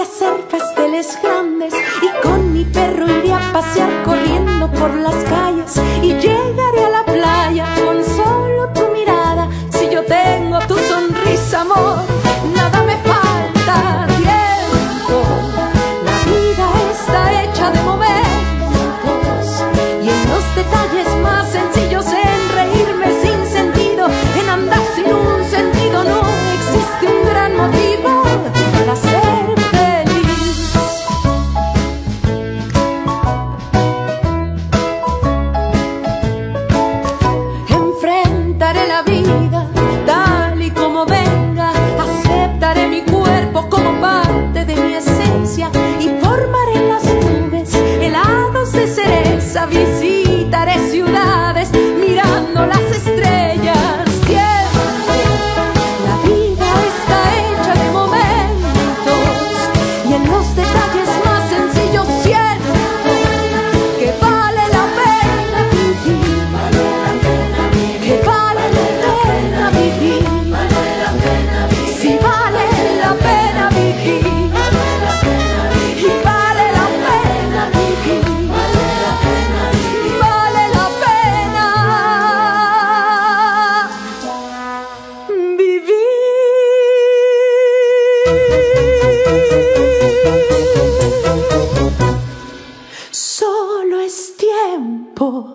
hacer pasteles grandes y con mi perro iré a pasear corriendo por las calles y llegaré a la playa con solo tu mirada. Si yo tengo tu sonrisa, amor, nada me falta. Tiempo, la vida está hecha de momentos y en los detalles más sencillos, en reírme sin sentido, en andar sin un sentido, no existe un gran motivo para ser feliz. Enfrentaré la vida tal y como venga, aceptaré mi cuerpo como parte de mi esencia y formaré en las nubes helados de cereza. Visitaré ciudades mirando las estrellas. Tiempo, la vida está hecha de momentos y en los detalles más sencillos siento que vale la pena vivir, que vale la pena vivir, si vale la pena vivir, y vale la pena vivir, vale la pena vivir. Solo es tiempo.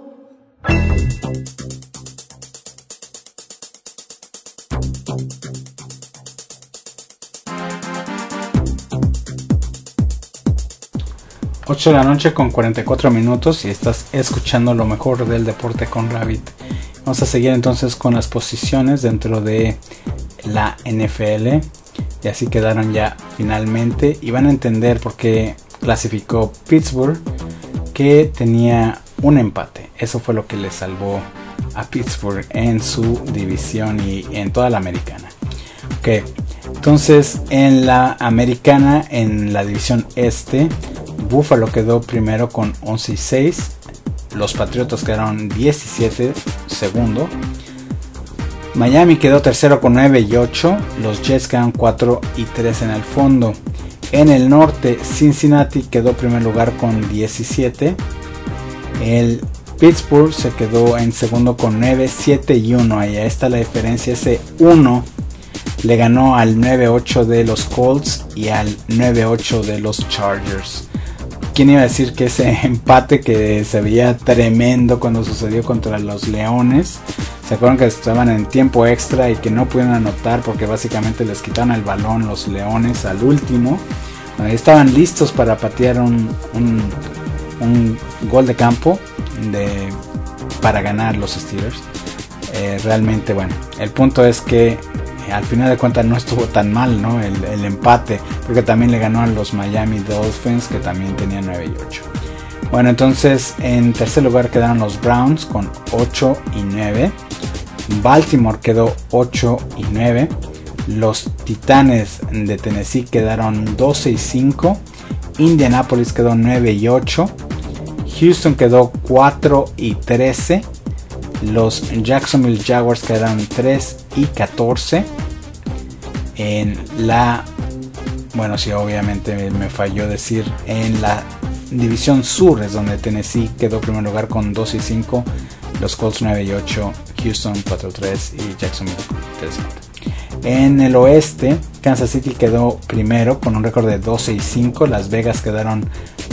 Ocho de la noche con 44 minutos y estás escuchando lo mejor del deporte con Rabbit. Vamos a seguir entonces con las posiciones dentro de la NFL. Y así quedaron ya finalmente. Y van a entender por qué clasificó Pittsburgh, que tenía un empate. Eso fue lo que le salvó a Pittsburgh en su división y en toda la americana. Ok, entonces en la americana, en la división este, Buffalo quedó primero con 11-6. Los Patriotas quedaron 17 segundo. Miami quedó tercero con 9-8. Los Jets quedaron 4-3 en el fondo. En el norte, Cincinnati quedó primer lugar con 17. El Pittsburgh se quedó en segundo con 9-7-1. Ahí está la diferencia. Ese 1 le ganó al 9-8 de los Colts y al 9-8 de los Chargers. ¿Quién iba a decir que ese empate que se veía tremendo cuando sucedió contra los Leones? ¿Se acuerdan que estaban en tiempo extra y que no pudieron anotar porque básicamente les quitaron el balón los Leones al último? Estaban listos para patear un gol de campo para ganar los Steelers. Realmente, bueno, el punto es que al final de cuentas no estuvo tan mal, ¿no? El empate, porque también le ganó a los Miami Dolphins, que también tenían 9-8. Bueno, entonces en tercer lugar quedaron los Browns con 8-9. Baltimore quedó 8-9. Los Titanes de Tennessee quedaron 12-5. Indianapolis quedó 9-8. Houston quedó 4-13. Los Jacksonville Jaguars quedaron 3-14. En la... Bueno, sí, obviamente me falló decir. En la división sur es donde Tennessee quedó en primer lugar con 2-5. Los Colts 9-8. Houston 4-3 y Jacksonville 3-4. En el oeste, Kansas City quedó primero con un récord de 12-5. Las Vegas quedaron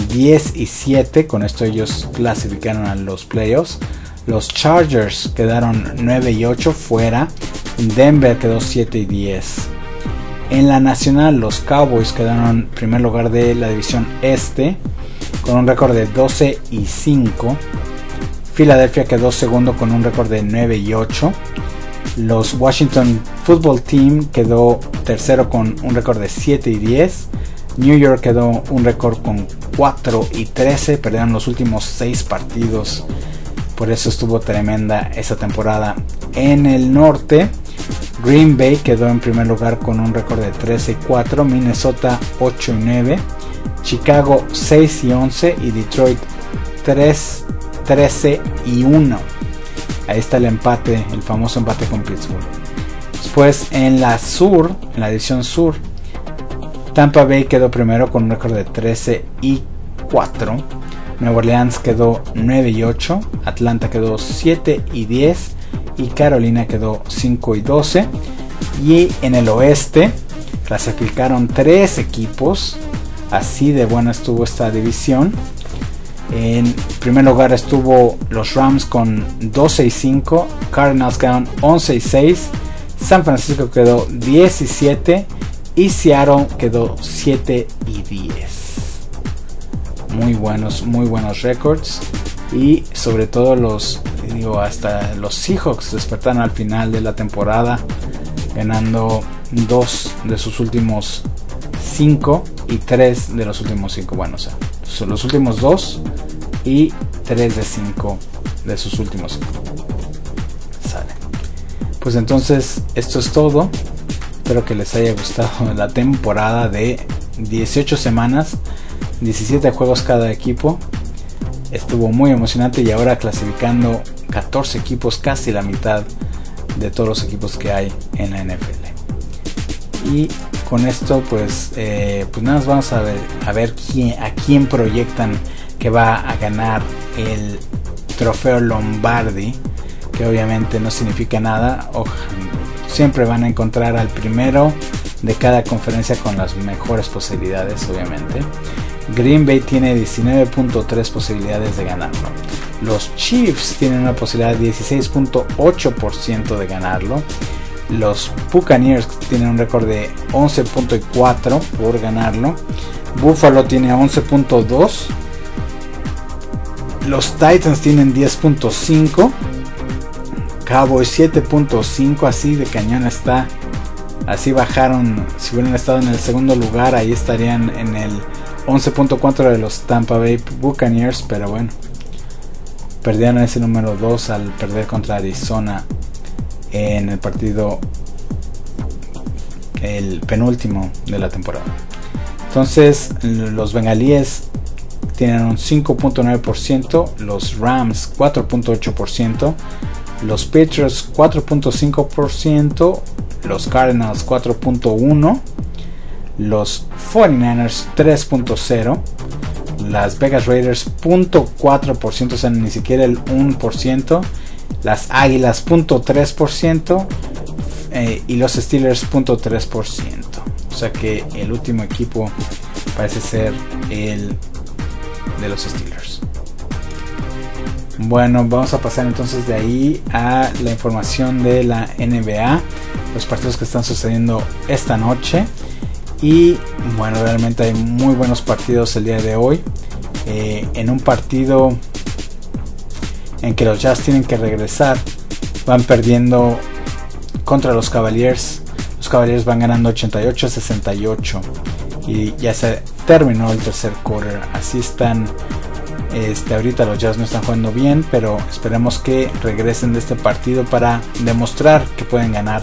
10-7. Con esto ellos clasificaron a los playoffs. Los Chargers quedaron 9-8 fuera. Denver quedó 7-10. En la nacional, los Cowboys quedaron en primer lugar de la división este con un récord de 12-5. Filadelfia quedó segundo con un récord de 9-8. Los Washington Football Team quedó tercero con un récord de 7-10. New York quedó un récord con 4-13. Perdieron los últimos 6 partidos. Por eso estuvo tremenda esa temporada. En el norte, Green Bay quedó en primer lugar con un récord de 13-4. Minnesota 8-9. Chicago 6-11. Y Detroit 13-1. Ahí está el empate, el famoso empate con Pittsburgh. Después en la sur, en la división sur, Tampa Bay quedó primero con un récord de 13-4. Nueva Orleans quedó 9-8. Atlanta quedó 7-10. Y Carolina quedó 5-12. Y en el oeste clasificaron 3 equipos. Así de buena estuvo esta división. En primer lugar estuvo los Rams con 12-5. Cardinals quedaron 11-6. San Francisco quedó 17. Y Seattle quedó 7-10. Muy buenos récords. Y sobre todo hasta los Seahawks despertaron al final de la temporada, ganando 2 de sus últimos 5 y 3 de los últimos 5. Bueno, o sea, son los últimos 2 y 3 de 5 de sus últimos 5. Sale. Pues entonces, esto es todo. Espero que les haya gustado la temporada de 18 semanas, 17 juegos cada equipo. Estuvo muy emocionante y ahora clasificando 14 equipos, casi la mitad de todos los equipos que hay en la NFL. Y con esto pues nada más vamos a ver a quién proyectan que va a ganar el trofeo Lombardi, que obviamente no significa nada. Siempre van a encontrar al primero de cada conferencia con las mejores posibilidades, obviamente. Green Bay tiene 19.3 posibilidades de ganarlo. Los Chiefs tienen una posibilidad de 16.8% de ganarlo. Los Buccaneers tienen un récord de 11.4 por ganarlo. Buffalo tiene 11.2. Los Titans tienen 10.5. Cowboys 7.5. Así de cañón está. Así bajaron. Si hubieran estado en el segundo lugar, ahí estarían en el 11.4 de los Tampa Bay Buccaneers. Pero bueno, perdieron ese número 2 al perder contra Arizona en el partido, el penúltimo de la temporada. Entonces los bengalíes tienen un 5.9%, los Rams 4.8%, los Patriots 4.5%, los Cardinals 4.1%, los 49ers 3.0%, las Vegas Raiders 0.4%, o sea, ni siquiera el 1%, las Águilas 0.3%, y los Steelers 0.3%. O sea que el último equipo parece ser el de los Steelers. Bueno, vamos a pasar entonces de ahí a la información de la NBA, los partidos que están sucediendo esta noche. Y bueno, realmente hay muy buenos partidos el día de hoy. En un partido en que los Jazz tienen que regresar, van perdiendo contra los Cavaliers. Los Cavaliers van ganando 88-68 y ya se terminó el tercer quarter. Así están. Ahorita los Jazz no están jugando bien, pero esperemos que regresen de este partido para demostrar que pueden ganar,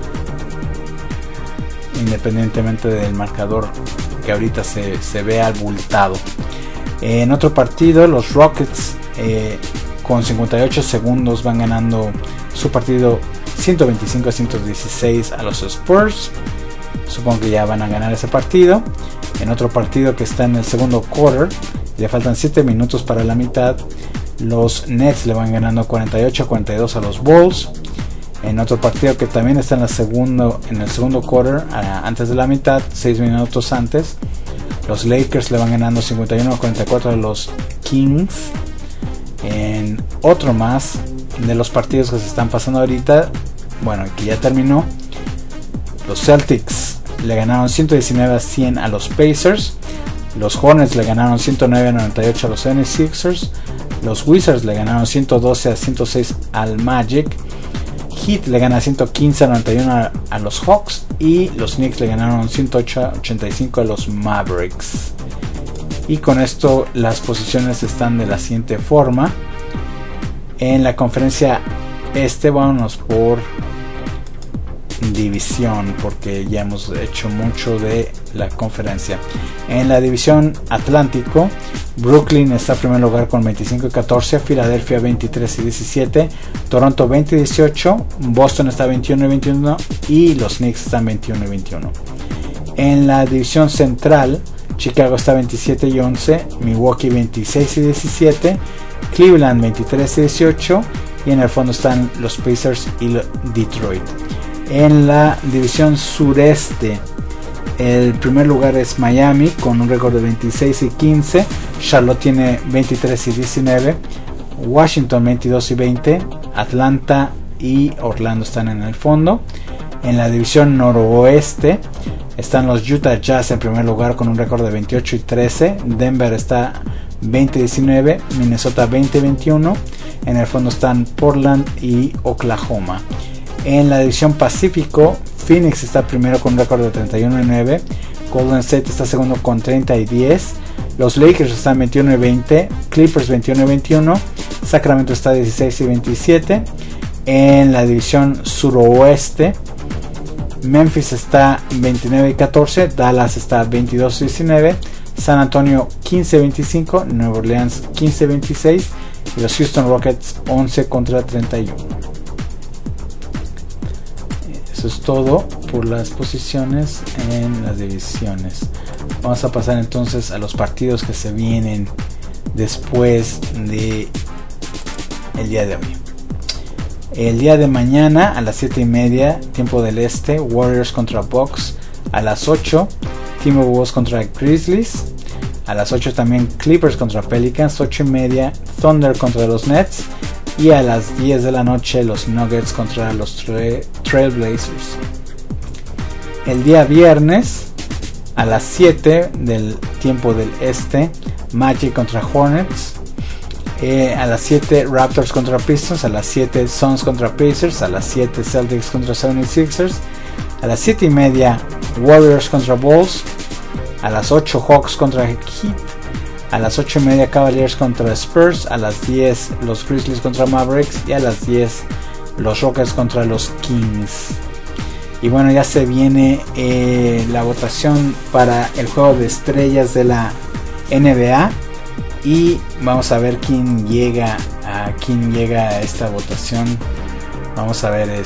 independientemente del marcador que ahorita se ve abultado. En otro partido, los Rockets con 58 segundos van ganando su partido 125-116 a los Spurs. Supongo que ya van a ganar ese partido. En otro partido que está en el segundo quarter, le faltan 7 minutos para la mitad, los Nets le van ganando 48-42 a los Bulls. En otro partido que también está en el segundo quarter, antes de la mitad, 6 minutos antes, los Lakers le van ganando 51-44 a los Kings. En otro más de los partidos que se están pasando ahorita, bueno, que ya terminó, los Celtics le ganaron 119-100 a los Pacers. Los Hornets le ganaron 109-98 a los 76ers. Los Wizards le ganaron 112-106 al Magic. Heat le gana 115-91 a los Hawks. Y los Knicks le ganaron 108-85 a los Mavericks. Y con esto las posiciones están de la siguiente forma. En la conferencia este, vámonos por división, porque ya hemos hecho mucho de la conferencia. En la división Atlántico, Brooklyn está en primer lugar con 25-14, Filadelfia 23-17, Toronto 20-18, Boston está 21-21 y los Knicks están 21-21. En la división central, Chicago está 27-11, Milwaukee 26-17, Cleveland 23-18 y en el fondo están los Pacers y Detroit. En la división sureste, el primer lugar es Miami con un récord de 26-15, Charlotte tiene 23-19, Washington 22-20, Atlanta y Orlando están en el fondo. En la división noroeste están los Utah Jazz en primer lugar con un récord de 28-13, Denver está 20-19, Minnesota 20-21, en el fondo están Portland y Oklahoma. En la división Pacífico, Phoenix está primero con un récord de 31-9, Golden State está segundo con 30-10, los Lakers están 21-20, Clippers 21-21, Sacramento está 16-27. En la división suroeste, Memphis está 29-14, Dallas está 22-19, San Antonio 15-25, Nueva Orleans 15-26 y los Houston Rockets 11-31. Eso es todo por las posiciones en las divisiones. Vamos a pasar entonces a los partidos que se vienen después de el día de hoy. El día de mañana a las 7:30 tiempo del este, Warriors contra Bucks. A las 8 Timberwolves contra Grizzlies. A las 8 también Clippers contra Pelicans. 8:30 Thunder contra los Nets. Y a las 10 de la noche los Nuggets contra los Trailblazers. El día viernes a las 7 del tiempo del este, Magic contra Hornets. A las 7 Raptors contra Pistons, a las 7 Suns contra Pacers, a las 7 Celtics contra 76ers, a las 7:30 Warriors contra Bulls, a las 8 Hawks contra Heat, a las 8:30 Cavaliers contra Spurs, a las 10 los Grizzlies contra Mavericks y a las 10 los Rockets contra los Kings. Y bueno, ya se viene la votación para el juego de estrellas de la NBA. Y vamos a ver quién llega a esta votación. Vamos a ver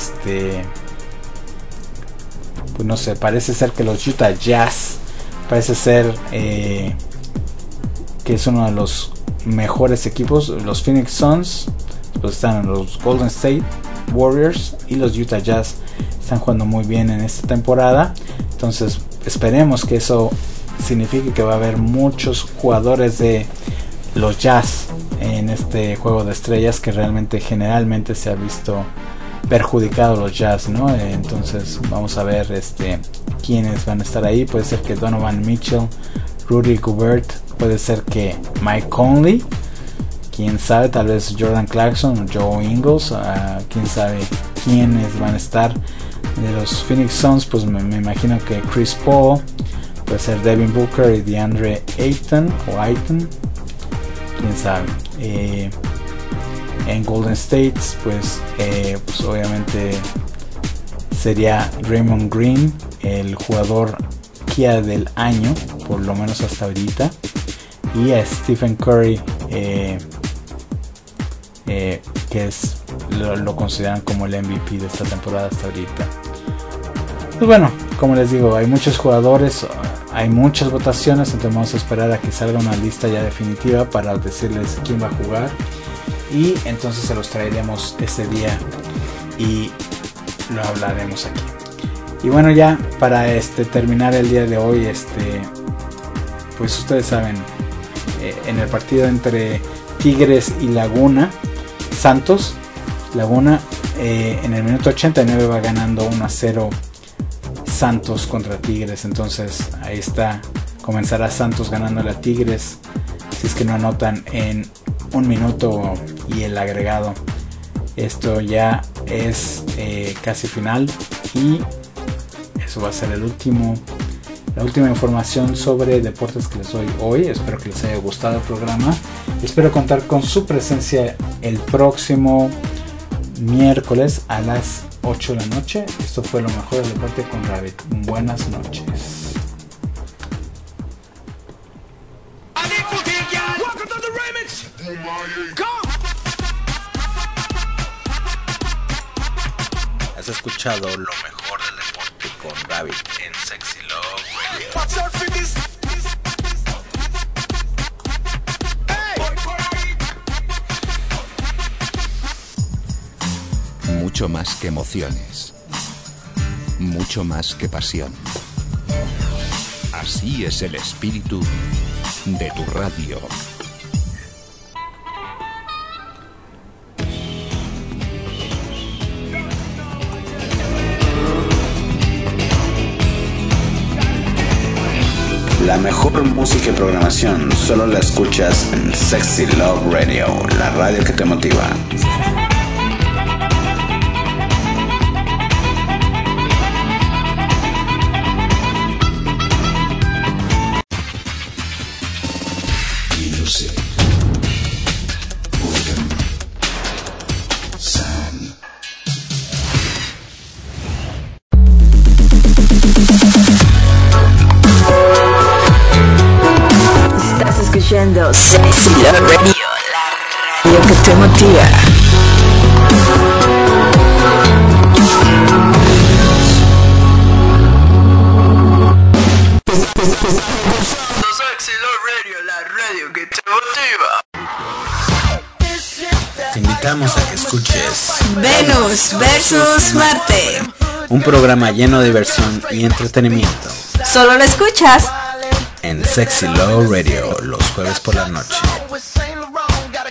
pues no sé, parece ser que los Utah Jazz, parece ser que es uno de los mejores equipos. Los Phoenix Suns, pues están los Golden State Warriors y los Utah Jazz están jugando muy bien en esta temporada. Entonces esperemos que eso signifique que va a haber muchos jugadores de los Jazz en este juego de estrellas, que realmente generalmente se ha visto perjudicado los Jazz, ¿no? Entonces vamos a ver quiénes van a estar ahí. Puede ser que Donovan Mitchell, Rudy Gobert, puede ser que Mike Conley, quién sabe, tal vez Jordan Clarkson o Joe Ingles, quién sabe quiénes van a estar. De los Phoenix Suns, pues me imagino que Chris Paul, puede ser Devin Booker y DeAndre Ayton, quién sabe. En Golden State, pues obviamente sería Draymond Green el jugador Kia del año, por lo menos hasta ahorita, y a Stephen Curry, que lo consideran como el MVP de esta temporada hasta ahorita. Pues bueno, como les digo, hay muchos jugadores, hay muchas votaciones, entonces vamos a esperar a que salga una lista ya definitiva para decirles quién va a jugar, y entonces se los traeremos ese día y lo hablaremos aquí. Y bueno, ya para terminar el día de hoy, pues ustedes saben, en el partido entre Tigres y Laguna, Santos Laguna, en el minuto 89 va ganando 1-0 Santos contra Tigres. Entonces ahí está, comenzará Santos ganándole a Tigres si es que no anotan en un minuto y el agregado. Esto ya es casi final, y eso va a ser la última información sobre deportes que les doy hoy. Espero que les haya gustado el programa. Espero contar con su presencia el próximo miércoles a las 8 de la noche. Esto fue lo mejor del deporte con Rabbit. Buenas noches. Has escuchado lo mejor del deporte con Rabbit en Sexy Love Radio. Mucho más que emociones, mucho más que pasión. Así es el espíritu de tu radio. La mejor música y programación solo la escuchas en Sexy Love Radio, la radio que te motiva. Sexy Love Radio, la radio que te motiva. Sexy Love Radio, la radio que te motiva. Te invitamos a que escuches Venus versus Marte. un programa lleno de diversión y entretenimiento Solo lo escuchas en Sexy Love Radio los jueves por la noche.